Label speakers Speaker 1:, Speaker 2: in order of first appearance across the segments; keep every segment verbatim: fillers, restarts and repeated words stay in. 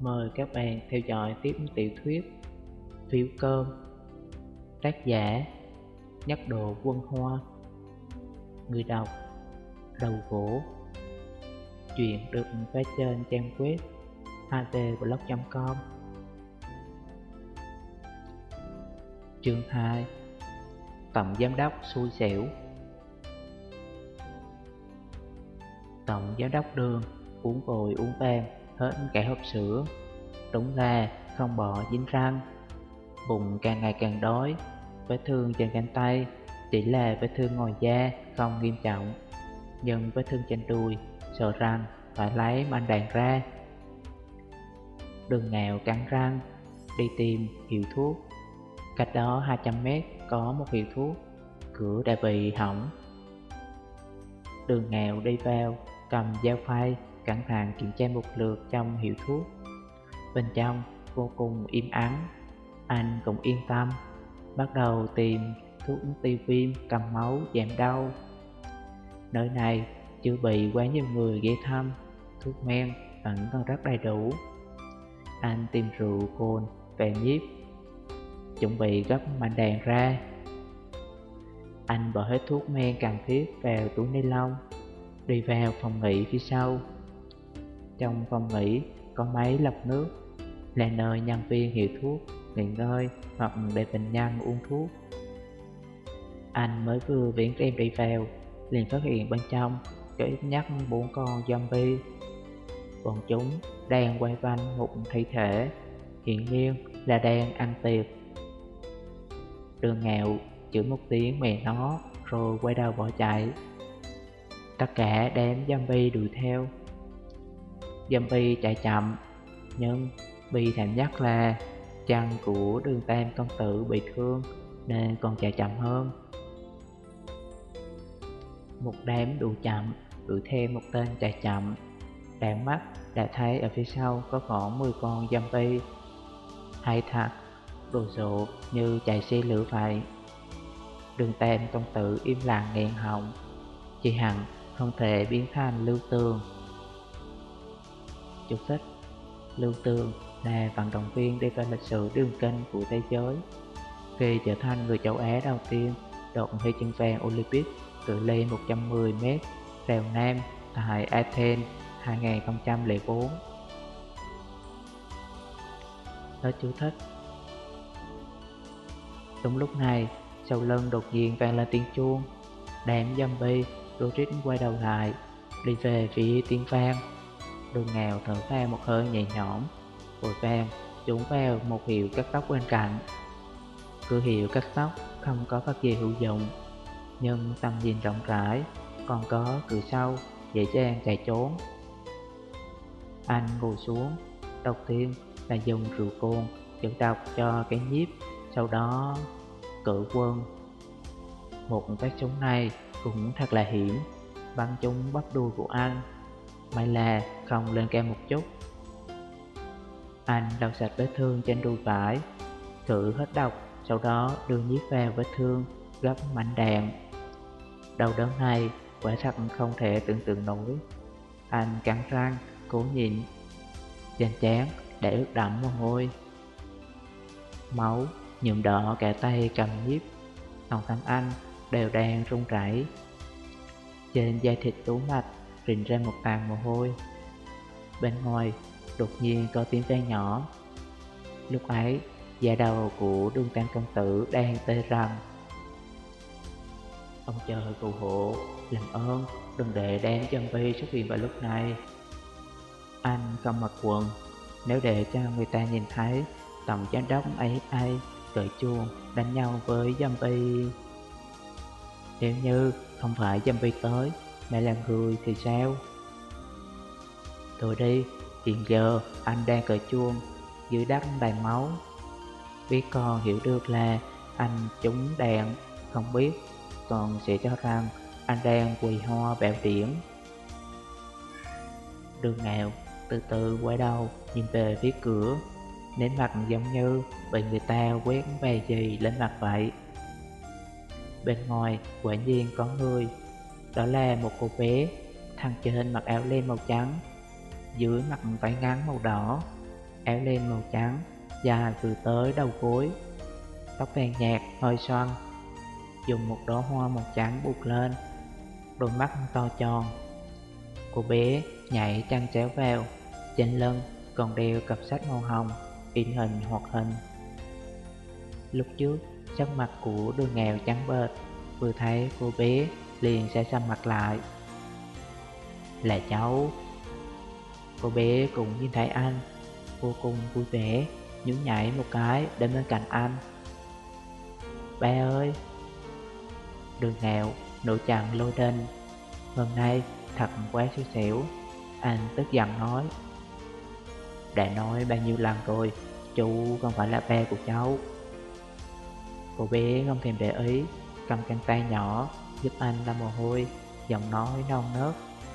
Speaker 1: Mời các bạn theo dõi tiếp tiểu thuyết Phiếu Cơm, tác giả Nhất Độ Quân Hoa, người đọc Đầu Gỗ. Chuyện được phát trên trang web a t blog chấm com. Chương hai. Tổng giám đốc xui xẻo. Tổng giám đốc Đường uống vội uống vàng hết cả hộp sữa, đúng là không bỏ dính răng. Bụng càng ngày càng đói, vết thương trên cánh tay chỉ là vết thương ngoài da, không nghiêm trọng, nhưng vết thương trên đùi sợ rằng phải lấy manh đạn ra. Đường Ngạo cắn răng đi tìm hiệu thuốc. Cách đó hai trăm mét có một hiệu thuốc, cửa đã bị hỏng. Đường Ngạo đi vào, cầm dao phay cẩn thận kiểm tra một lượt trong hiệu thuốc. Bên trong vô cùng im ắng. Anh cũng yên tâm, bắt đầu tìm thuốc tiêu viêm, cầm máu, giảm đau. Nơi này chưa bị quá nhiều người ghé thăm, thuốc men vẫn còn rất đầy đủ. Anh tìm rượu, cồn, vàng nhíp, chuẩn bị gấp mảnh đạn ra. Anh bỏ hết thuốc men cần thiết vào túi ni lông, đi vào phòng nghỉ phía sau. Trong phòng nghỉ có máy lọc nước, là nơi nhân viên hiệu thuốc nghỉ ngơi hoặc để bệnh nhân uống thuốc. Anh mới vừa viễn rèm đi vào, liền phát hiện bên trong có ít nhất bốn con zombie. Bọn chúng đang quay quanh một thi thể, hiển nhiên là đang ăn tiệc. Đường Ngạo chửi một tiếng mẹ nó rồi quay đầu bỏ chạy. Tất cả đám zombie đuổi theo. Zombie chạy chậm, nhưng bi thảm nhất là chân của Đường Tam công tử bị thương nên còn chạy chậm hơn. Một đám đuổi chậm đuổi theo một tên chạy chậm, đảo mắt đã thấy ở phía sau có khoảng mười con zombie. Hay thật, đồ sộ như chạy xe lửa vậy. Đường Tam công tử im lặng nghẹn họng, chỉ hẳn không thể biến thành Lưu Tường. Chú thích: Lưu Tường là vận động viên đi vào lịch sử đường kinh của thế giới, khi trở thành người châu Á đầu tiên đoạt huy chương vàng Olympic cự ly một trăm mười mét rào nam tại Athens hai không không bốn. Hết chú thích. Đúng lúc này, sau lưng đột nhiên vang lên tiếng chuông. Đám zombie rối rít quay đầu lại, đi về phía tiếng vang. Đường Ngạo thở phào một hơi nhẹ nhõm, vội vàng trốn vào một hiệu cắt tóc bên cạnh. Cửa hiệu cắt tóc không có vật gì hữu dụng, nhưng tầm nhìn rộng rãi, còn có cửa sau dễ dàng chạy trốn. Anh ngồi xuống, đầu tiên là dùng rượu cồn chữa độc cho cái nhíp, sau đó cử quân. Một phát súng này cũng thật là hiểm, bắn trúng bắp đùi của anh, may là không lên cao một chút. Anh lau sạch vết thương trên đùi phải, thử hết độc, sau đó đưa nhíp vào vết thương, gấp mảnh đạn. Đau đớn này quả thật không thể tưởng tượng nổi. Anh cắn răng cố nhịn, trên trán đã ướt đẫm mồ hôi, máu nhuộm đỏ cả tay cầm nhíp. Toàn thân anh đều đang run rẩy, trên da thịt tú mạch rình ra một tàn mồ hôi. Bên ngoài đột nhiên có tiếng vang nhỏ. Lúc ấy da đầu của Đường Tam công tử đang tê rần. Ông trời phù hộ, làm ơn đừng để đám zombie xuất hiện vào lúc này. Anh không mặc quần, nếu để cho người ta nhìn thấy tổng giám đốc ấy ấy cởi chuồng đánh nhau với zombie. Nếu như không phải zombie tới mà là người thì sao? Thôi đi, hiện giờ anh đang cởi chuông dưới đất đầy máu. Biết con hiểu được là anh trúng đạn, không biết còn sẽ cho rằng anh đang quỳ hoa bạo điển. Đường Ngạo từ từ quay đầu nhìn về phía cửa, nét mặt giống như bị người ta quét về gì lên mặt vậy. Bên ngoài quả nhiên có người, đó là một cô bé, thân trên mặc áo len màu trắng, dưới mặc váy ngắn màu đỏ. áo len màu trắng, dài từ tới đầu gối, tóc vàng nhạt hơi xoăn, dùng một đóa hoa màu trắng buộc lên, đôi mắt to tròn. Cô bé nhảy chăn chéo vào, trên lưng còn đeo cặp sách màu hồng, in hình hoạt hình. Lúc trước, sắc mặt của Đường Ngào trắng bệch, vừa thấy cô bé liền sẽ xăm mặt lại. Là cháu. Cô bé cũng nhìn thấy anh, vô cùng vui vẻ, nhún nhảy một cái đến bên cạnh anh. Ba ơi! Đường Ngạo nổi chặn lôi đinh. Hôm nay thật quá xui xẻo. Anh tức giận nói. Đã nói bao nhiêu lần rồi, chú không phải là ba của cháu. Cô bé không thèm để ý, cầm khăn tay nhỏ giúp anh lau mồ hôi, giọng nói non nớt.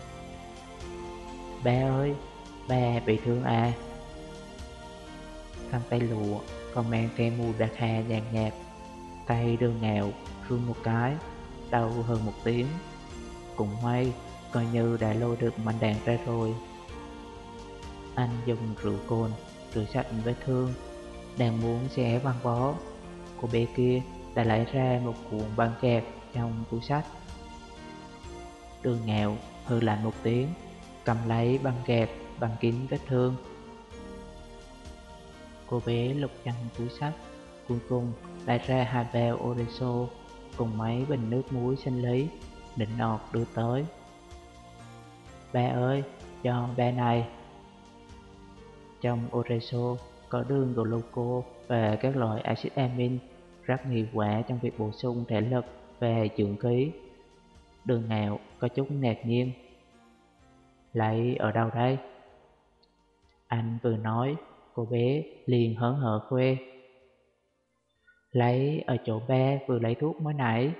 Speaker 1: Ba ơi, ba bị thương à? Khăn tay lụa còn mang thêm mùi bạc hà nhàn nhạt. Tay Đường Ngạo run một cái, đau hơn một tiếng. Cũng may, coi như đã lôi được mảnh đạn ra rồi. Anh dùng rượu cồn rửa sạch vết thương, đang muốn xé băng bó, cô bé kia đã lấy ra một cuộn băng kẹp trong túi sách. Đường Ngạo hừ lạnh một tiếng, cầm lấy băng kẹp băng kín vết thương. Cô bé lục trong túi sách, cuối cùng lấy ra hai bao Oreso cùng mấy bình nước muối sinh lý, định nọt đưa tới. Ba ơi, cho ba này. Trong Oreso có đường gluco và các loại axit amin rất hiệu quả trong việc bổ sung thể lực và dưỡng khí. Đường Ngạo có chút ngạc nhiên. Lấy ở đâu đây? Anh vừa nói, cô bé liền hớn hở khoe. Lấy ở chỗ ba vừa lấy thuốc mới nãy.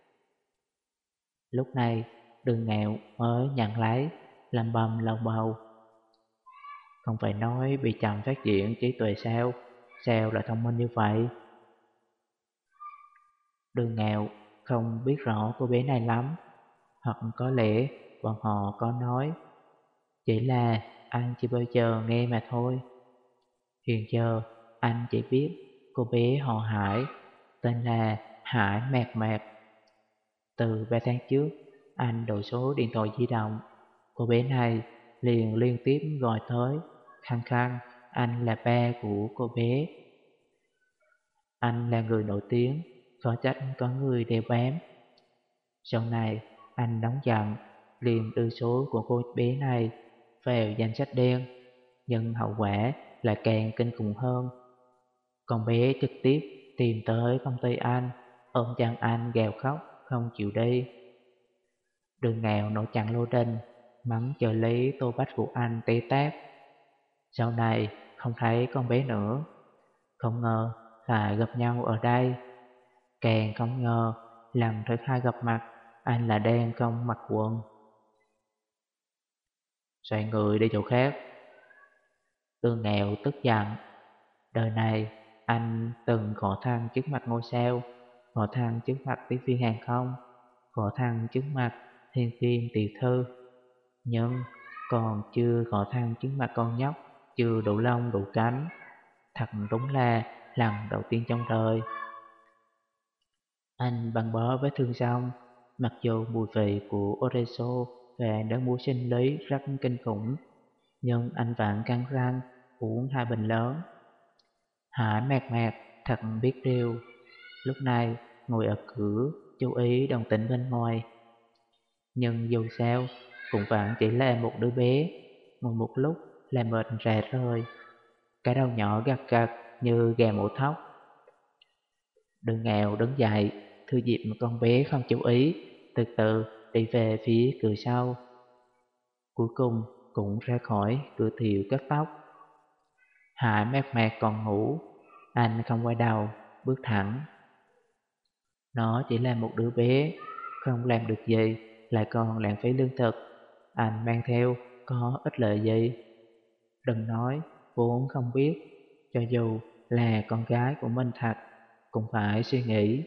Speaker 1: Lúc này Đường Ngạo mới nhận lấy, làm bầm lầu bầu. Không phải nói bị chậm phát triển trí tuệ sao? Sao lại thông minh như vậy? Đường Ngạo không biết rõ cô bé này lắm, hoặc có lẽ bọn họ có nói, chỉ là anh chưa bao giờ nghe mà thôi. Hiện giờ anh chỉ biết cô bé họ Hải, tên là Hải Mạc Mạc. Từ ba tháng trước, anh đổi số điện thoại di động, cô bé này liền liên tiếp gọi tới, khăng khăng anh là ba của cô bé. Anh là người nổi tiếng, có trách có người đeo bám. Sau này anh nóng giận, liền đưa số của cô bé này vào danh sách đen, nhưng hậu quả là càng kinh khủng hơn. Con bé trực tiếp tìm tới công ty anh, ôm chăn anh gào khóc không chịu đi. Đường Ngạo nổi chặn lô đinh, mắng trợ lý Tô Bách của anh té tát. Sau này không thấy con bé nữa, không ngờ lại gặp nhau ở đây. Càng không ngờ lần thứ hai gặp mặt, anh là đang không mặc quần. Xoay người đi chỗ khác. Đường Ngạo tức giận. Đời này anh từng khổ thăng trước mặt ngôi sao, khổ thăng trước mặt tiếp viên hàng không, khổ thăng trước mặt thiên kim tiểu thư, nhưng còn chưa khổ thăng trước mặt con nhóc chưa đủ lông đủ cánh. Thật đúng là lần đầu tiên trong đời. Anh băng bó vết thương xong, mặc dù mùi vị của Oreso và nước muối sinh lý rất kinh khủng, nhưng anh vẫn cắn răng uống hai bình lớn. Hải Mạc Mạc thật biết điều, lúc này ngồi ở cửa chú ý đồng tĩnh bên ngoài. Nhưng dù sao cũng vẫn chỉ là một đứa bé, ngồi một lúc là mệt rã rời, cái đầu nhỏ gật gật như gà mổ thóc. Đường Ngạo đứng dậy, thư dịp một con bé không chú ý, từ từ đi về phía cửa sau. Cuối cùng cũng ra khỏi cửa tiệm cắt tóc. Hải Mạc Mạc còn ngủ, anh không quay đầu, bước thẳng. Nó chỉ là một đứa bé, không làm được gì, lại còn lãng phí lương thực. Anh mang theo có ích lợi gì? Đừng nói vốn không biết, cho dù là con gái của mình thật, cũng phải suy nghĩ.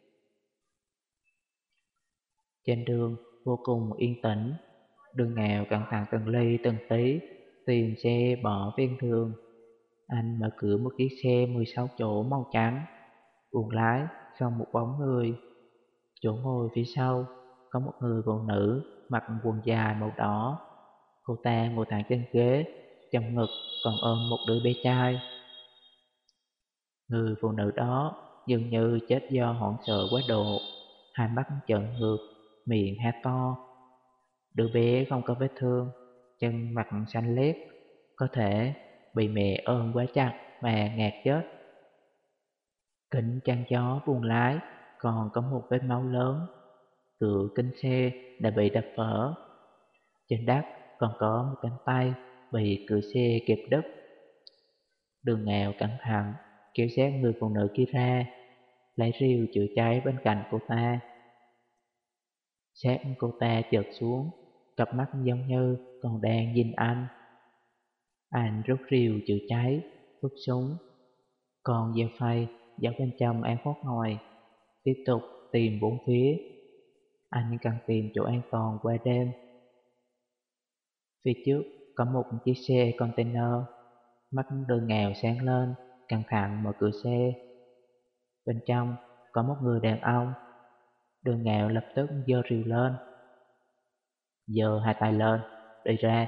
Speaker 1: Trên đường vô cùng yên tĩnh, Đường Ngạo cẩn thận từng ly từng tí tìm xe bỏ ven đường. Anh mở cửa một chiếc xe mười sáu chỗ màu trắng. Buồng lái không một bóng người. Chỗ ngồi phía sau có một người phụ nữ mặc quần dài màu đỏ. Cô ta ngồi thẳng trên ghế, trong ngực còn ôm một đứa bé trai. Người phụ nữ đó dường như chết do hoảng sợ quá độ, hai mắt trợn ngược, miệng há to. Đứa bé không có vết thương, chân mặt xanh lét, có thể bị mẹ ôm quá chặt mà ngạt chết. Kính chắn gió buồng lái còn có một vết máu lớn, cửa kính xe đã bị đập vỡ. Trên đất còn có một cánh tay bị cửa xe kẹp đứt. Đường Ngạo cẩn thận kéo sát người phụ nữ kia ra, lấy rìu chữa cháy bên cạnh cô ta. Sát cô ta chợt xuống, cặp mắt giống như còn đang nhìn anh. Anh rút rìu chữa cháy, vứt súng, còn dao phay giấu bên trong áo khoác ngoài, tiếp tục tìm bốn phía. Anh cần tìm chỗ an toàn qua đêm. Phía trước có một chiếc xe container. Mắt Đường Ngạo sáng lên, cẩn thận mở cửa xe. Bên trong có một người đàn ông. Đường Ngạo lập tức giơ rìu lên, giơ hai tay lên, đi ra.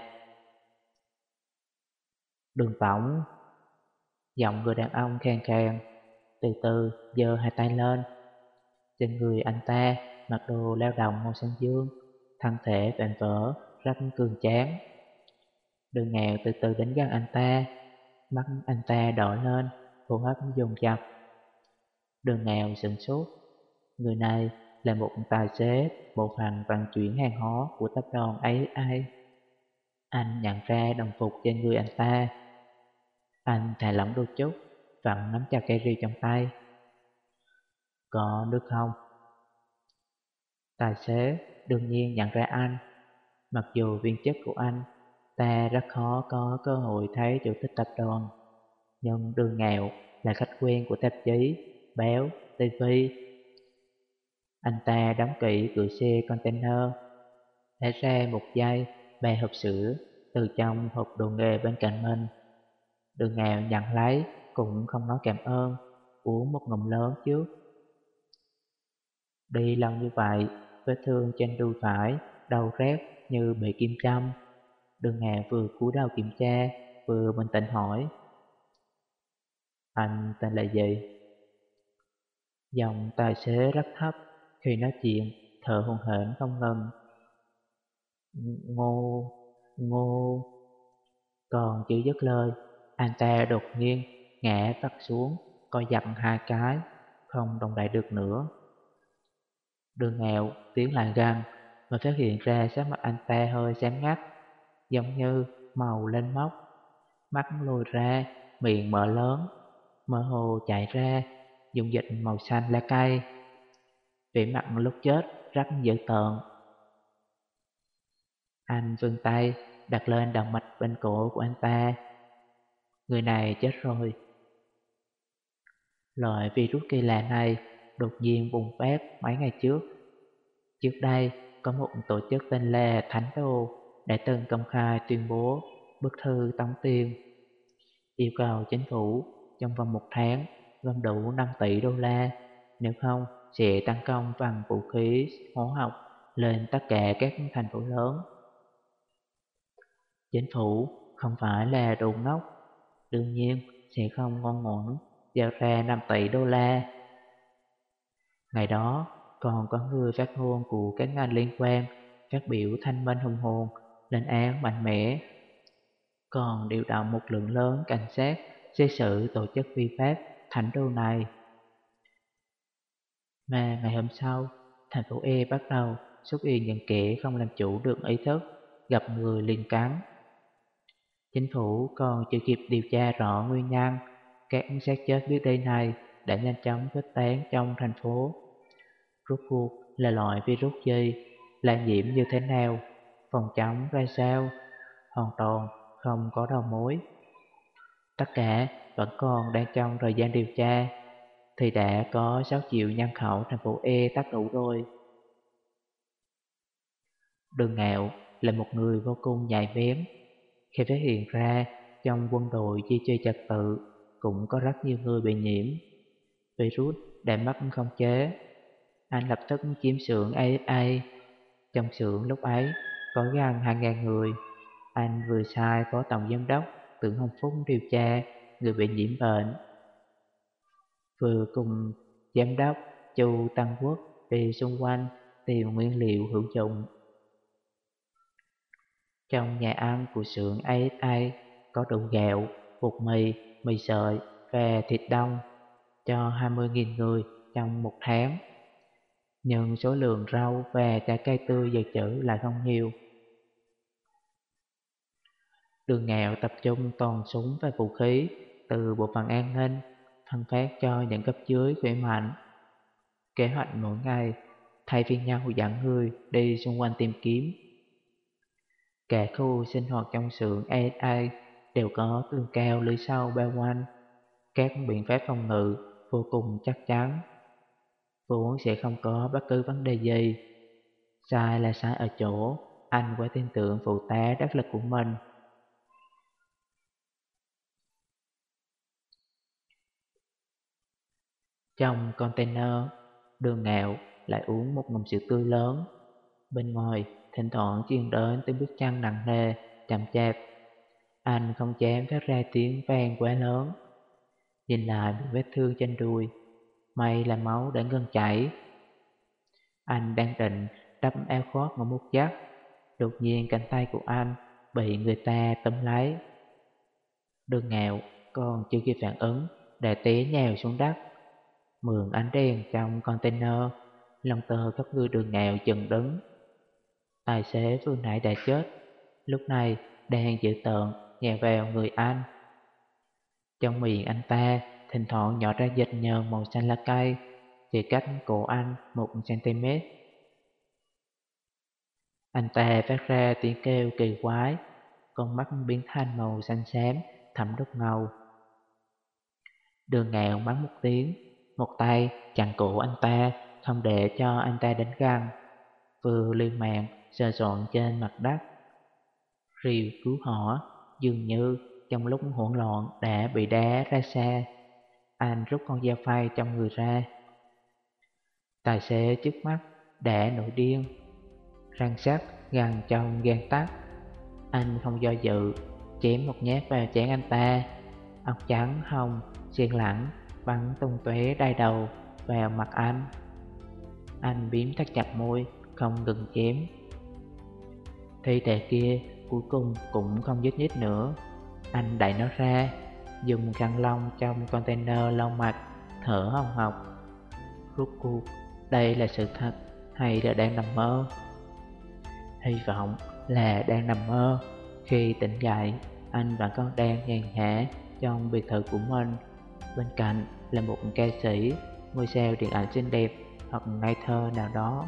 Speaker 1: Đường tổng. Giọng người đàn ông khàn khàn, từ từ giơ hai tay lên. Trên người anh ta mặc đồ lao động màu xanh dương, thân thể vạm vỡ, rất cường tráng. Đường Ngạo từ từ đến gần anh ta, mắt anh ta đỏ lên, hô hấp dồn dập. Đường Ngạo sửng sốt. Người này là một tài xế bộ phận vận chuyển hàng hóa của tập đoàn a ét i. Anh nhận ra đồng phục trên người anh ta. Anh thả lỏng đôi chút, vẫn nắm chặt cây rìu trong tay. Có nước không? Tài xế đương nhiên nhận ra anh. Mặc dù viên chức của anh ta rất khó có cơ hội thấy chủ tịch tập đoàn, nhưng Đường Ngạo là khách quen của tạp chí, báo, ti vi. Anh ta đóng kỹ cửa xe container, lấy ra một dây ba hộp sữa từ trong hộp đồ nghề bên cạnh mình. Đường Ngạo nhận lấy, cũng không nói cảm ơn, uống một ngụm lớn trước. Đi lâu như vậy, vết thương trên đùi phải, đau rát như bị kim châm. Đường Ngạo vừa cúi đầu kiểm tra, vừa bình tĩnh hỏi: Anh tên là gì? Giọng tài xế rất thấp, khi nói chuyện thở hổn hển không ngừng. Ngô, Ngô. Còn chưa dứt lời, anh ta đột nhiên ngã vắt xuống, co giật hai cái, không động đậy được nữa. Đường Ngạo tiến lại gần, mà phát hiện ra sắc mặt anh ta hơi xám ngắt, giống như màu lên mốc. Mắt lồi ra, miệng mở lớn, mơ hồ chảy ra dung dịch màu xanh lá cây. Vẻ mặt lúc chết rất dữ tợn. Anh vươn tay đặt lên động mạch bên cổ của anh ta. Người này chết rồi. Loại virus kỳ lạ này đột nhiên bùng phát mấy ngày trước. Trước đây có một tổ chức tên là Thánh Đồ đã từng công khai tuyên bố bức thư tống tiền, yêu cầu chính phủ trong vòng một tháng gom đủ năm tỷ đô la, nếu không sẽ tấn công bằng vũ khí hóa học lên tất cả các thành phố lớn. Chính phủ không phải là đồ ngốc, đương nhiên sẽ không ngoan ngoãn giao ra năm tỷ đô la. Ngày đó còn có người phát ngôn của các ngành liên quan phát biểu thanh minh hùng hồn, lên án mạnh mẽ, còn điều động một lượng lớn cảnh sát xét xử tổ chức vi pháp Thánh Đồ này. Mà ngày hôm sau, thành phố E bắt đầu xuất hiện những kẻ không làm chủ được ý thức, gặp người liền cắn. Chính phủ còn chưa kịp điều tra rõ nguyên nhân, các xác chết biết đi này đã nhanh chóng khuếch tán trong thành phố. Rốt cuộc là loại virus gì, lây nhiễm như thế nào, phòng chống ra sao, hoàn toàn không có đầu mối. Tất cả vẫn còn đang trong thời gian điều tra, thì đã có sáu triệu nhân khẩu thành phố E tắt đủ rồi. Đường Ngạo là một người vô cùng nhạy bén. Khi phát hiện ra trong quân đội duy trì trật tự cũng có rất nhiều người bị nhiễm. Virus đã mất khống chế. Anh lập tức chiếm xưởng a ép a. Trong xưởng lúc ấy có gần hai ngàn người. Anh vừa sai phó tổng giám đốc Tưởng Hồng Phúc điều tra người bị nhiễm bệnh, vừa cùng giám đốc Chu Tăng Quốc đi xung quanh tìm nguyên liệu hữu dụng. Trong nhà ăn của xưởng a ép a có đủ gạo, bột mì, mì sợi và thịt đông cho hai mươi nghìn người trong một tháng. Nhưng số lượng rau và trái cây tươi dự trữ lại không nhiều. Đường Ngạo tập trung toàn súng và vũ khí từ bộ phận an ninh, phân phát cho những cấp dưới khỏe mạnh. Kế hoạch mỗi ngày thay phiên nhau dẫn người đi xung quanh tìm kiếm. Cả khu sinh hoạt trong xưởng a ép a đều có tường cao lưới sâu bao quanh. Các biện pháp phòng ngự vô cùng chắc chắn, vốn sẽ không có bất cứ vấn đề gì. Sai là sai ở chỗ anh quá tin tưởng phụ tá đắc lực của mình. Trong container, Đường Ngạo lại uống một ngụm rượu tươi lớn. Bên ngoài thỉnh thoảng truyền đến tiếng bước chân nặng nề, chậm chạp. Anh không dám phát ra tiếng vang quá lớn. Nhìn lại một vết thương trên đùi, may là máu đã ngưng chảy. Anh đang định đắp áo khoác ngủ một giấc, đột nhiên cánh tay của anh bị người ta túm lấy. Đường Ngạo còn chưa kịp phản ứng đã té nhào xuống đất. Mượn ánh đèn trong container, lông tơ các người Đường Ngạo chừng đứng. Tài xế vừa nãy đã chết, lúc này đang dữ tợn nhào vào người anh. Trong miệng anh ta thỉnh thoảng nhỏ ra dịch nhờn màu xanh lá cây, chỉ cách cổ anh một cm. Anh ta phát ra tiếng kêu kỳ quái, con mắt biến thành màu xanh xám thẳm đục ngầu. Đường Ngạo mắng một tiếng, một tay chặn cổ anh ta, không để cho anh ta đến gần, vừa liều mạng sờ soạn trên mặt đất. Rìu cứu hỏa dường như trong lúc hỗn loạn đã bị đá ra xa. Anh rút con dao phay trong người ra. Tài xế trước mắt đã nổi điên, răng sắt gần trong gan tắc. Anh không do dự, chém một nhát vào trán anh ta. Óc trắng hồng xiên lẳng bắn tung tóe đai đầu vào mặt anh. Anh biếm thắt chặt môi, không ngừng chém. Thi thể kia cuối cùng cũng không nhúc nhích nữa. Anh đẩy nó ra, dùng khăn lông trong container lau mặt, thở hồng hộc. Rốt cuộc đây là sự thật hay là đang nằm mơ? Hy vọng là đang nằm mơ. Khi tỉnh dậy, anh vẫn còn đang nhàn nhã trong biệt thự của mình. Bên cạnh là một ca sĩ, ngôi sao điện ảnh xinh đẹp hoặc ngây thơ nào đó.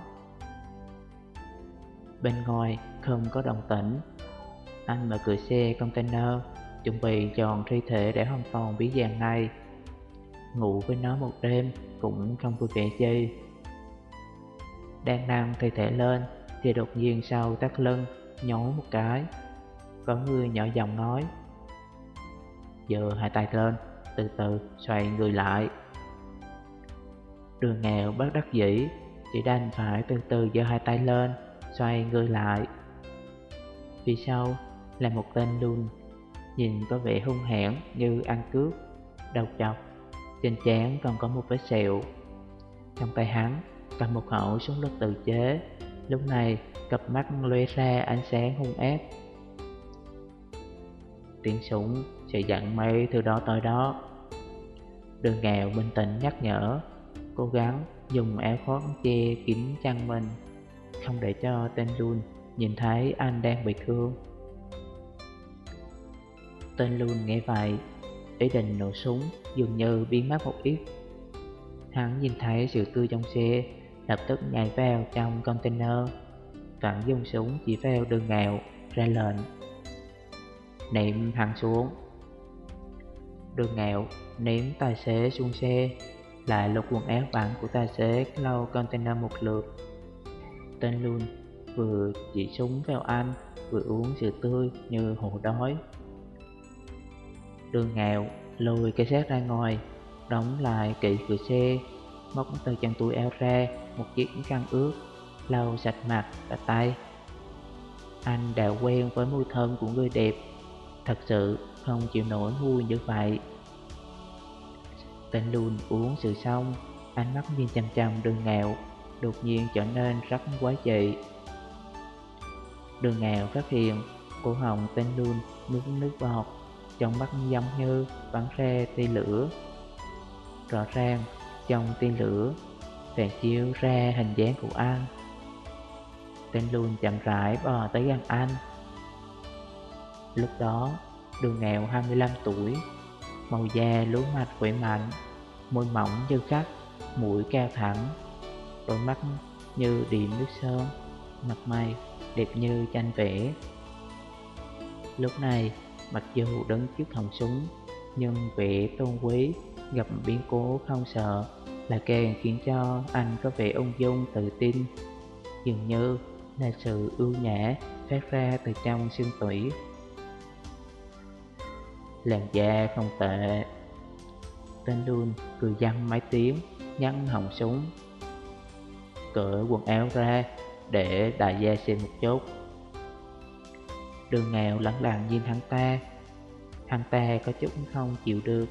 Speaker 1: Bên ngoài không có động tĩnh. Anh mở cửa xe container, chuẩn bị chọn thi thể để hoàn toàn bí dạng này. Ngủ với nó một đêm cũng không vui vẻ gì. Đang nâng thi thể lên thì đột nhiên sau tắt lưng nhói một cái. Có người nhỏ giọng nói: "Giờ hai tay lên, từ từ xoay người lại." Đường Ngạo bất đắc dĩ, chỉ đành phải từ từ giơ hai tay lên, xoay người lại. Phía sau là một tên lùn, nhìn có vẻ hung hãn như ăn cướp, đầu chọc, trên trán còn có một vết sẹo. Trong tay hắn cầm một khẩu súng lục tự chế, lúc này cặp mắt lóe ra ánh sáng hung ác. Tiếng súng sẽ dặn mấy từ đó tới đó. Đường Ngạo bình tĩnh nhắc nhở, cố gắng dùng áo khoác che kín chân mình, không để cho tên lùn nhìn thấy anh đang bị thương. Tên lùn nghe vậy, ý định nổ súng dường như biến mất một ít. Hắn nhìn thấy sự tươi trong xe, lập tức nhảy vào trong container, vẫn dùng súng chỉ vào Đường Ngạo, ra lệnh: "Ném hắn xuống." Đường Ngạo ném tài xế xuống xe, lại lột quần áo bẩn của tài xế lau container một lượt. Tên lùn vừa chỉ súng vào anh, vừa uống rượu tươi như hổ đói. Đường Ngạo lùi cái xác ra ngoài, đóng lại kỹ cửa xe, móc từ trong túi áo ra một chiếc khăn ướt, lau sạch mặt và tay. Anh đã quen với mùi thơm của người đẹp, thật sự không chịu nổi mùi như vậy. Tên lùn uống sự xong, ánh mắt nhìn chằm chằm Đường Ngạo, đột nhiên trở nên rất quái dị. Đường Ngạo phát hiện cổ họng tên lùn nuốt nước bọt, trong mắt giống như bắn ra tia lửa. Rõ ràng trong tia lửa phản chiếu ra hình dáng của anh. Tên lùn chậm rãi bò tới gần anh. Lúc đó Đường Ngạo hai mươi lăm tuổi, màu da lúa mạch khỏe mạnh, môi mỏng như khắc, mũi cao thẳng, đôi mắt như điểm nước sơn, mặt mày đẹp như tranh vẽ. Lúc này mặc dù đứng trước họng súng, nhưng vẻ tôn quý gặp biến cố không sợ là càng khiến cho anh có vẻ ung dung tự tin, dường như là sự ưu nhã phát ra từ trong xương tủy. Làn da không tệ. Tên lùn cười dăm mấy tiếng, nhăn họng súng, cởi quần áo ra để đại gia xem một chút. Đường Ngạo lẳng lặng nhìn hắn ta. Hắn ta có chút không chịu được.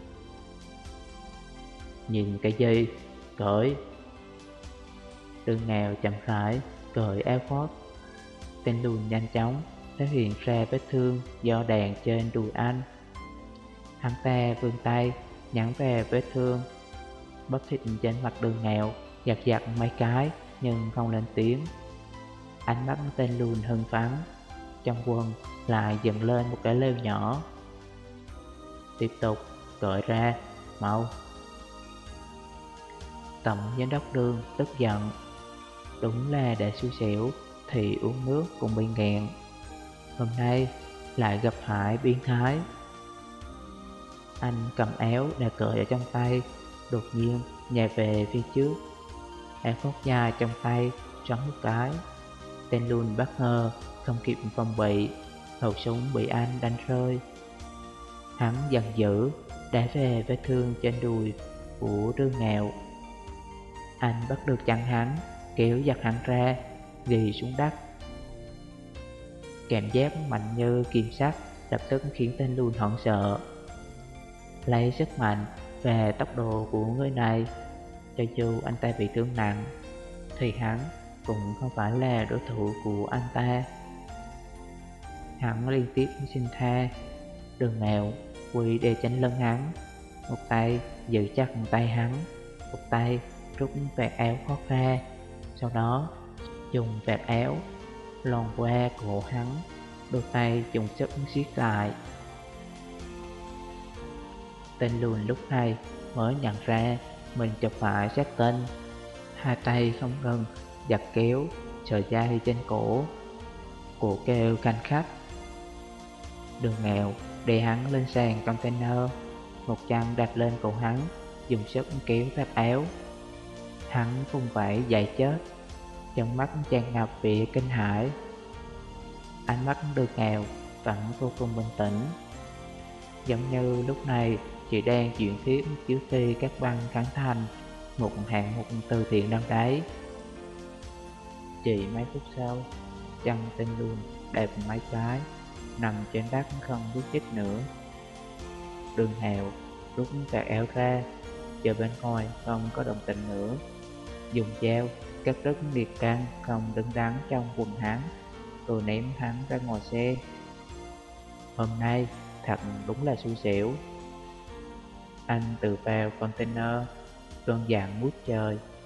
Speaker 1: Nhìn cái gì? Cởi. Đường Ngạo chậm rãi cởi áo khoác. Tên lùn nhanh chóng thể hiện ra vết thương do đạn trên đùi anh. Hắn ta vươn tay nhắn về vết thương. Bắp thịt trên mặt Đường Ngạo giật giật mấy cái nhưng không lên tiếng. Ánh mắt tên lùn hưng phấn, trong quần lại dựng lên một cái lều nhỏ. Tiếp tục cởi ra, mau. Tổng giám đốc Đường tức giận. Đúng là để xui xẻo thì uống nước cũng bị nghẹn. Hôm nay lại gặp phải biến thái. Anh cầm áo đã cởi ở trong tay, đột nhiên nhảy về phía trước. Áo khoác dài trong tay xoắn một cái. Tên lùn bất ngờ không kịp phòng bị, khẩu súng bị anh đánh rơi. Hắn giận dữ đá về vết thương trên đùi của Đường Ngạo. Anh bắt được chân hắn, kéo giật hắn ra, ghi xuống đất. Cảm giác mạnh như kim sắt lập tức khiến tên lùn hoảng sợ. Lấy sức mạnh và tốc độ của người này, cho dù anh ta bị thương nặng thì hắn cũng không phải là đối thủ của anh ta. Hắn liên tiếp xin tha. Đường Ngạo quỳ để tránh lưng hắn, một tay giữ chặt tay hắn, một tay rút vạt áo khoác ra, sau đó dùng vạt áo lòn qua cổ hắn, đôi tay dùng sức siết lại. Tên lùn lúc này mới nhận ra mình chụp phải sát tên. Hai tay không ngừng giật kéo sợi dây trên cổ. Cổ kêu canh khách. Đường Ngạo đè hắn lên sàn container, một chân đặt lên cổ hắn, dùng sức kéo vạt áo. Hắn vùng vẫy dậy chết, trong mắt tràn ngập vẻ kinh hãi. Ánh mắt Đường Ngạo vẫn vô cùng bình tĩnh, giống như lúc này chị đang chuyển tiếp chiếu thi các băng khánh thành một hạng mục từ thiện năm đấy. Chỉ mấy phút sau, chân tên lùn đẹp mấy cái nằm trên đất không biết chết nữa. Đường Ngạo rút vạt áo ra, chờ bên ngoài không có động tĩnh nữa, dùng dao cắt đứt liệt căn không đứng đắn trong quần hắn, rồi ném hắn ra ngoài xe. Hôm nay thật đúng là xui xẻo. Anh tự vào container, cơn giận ngút trời,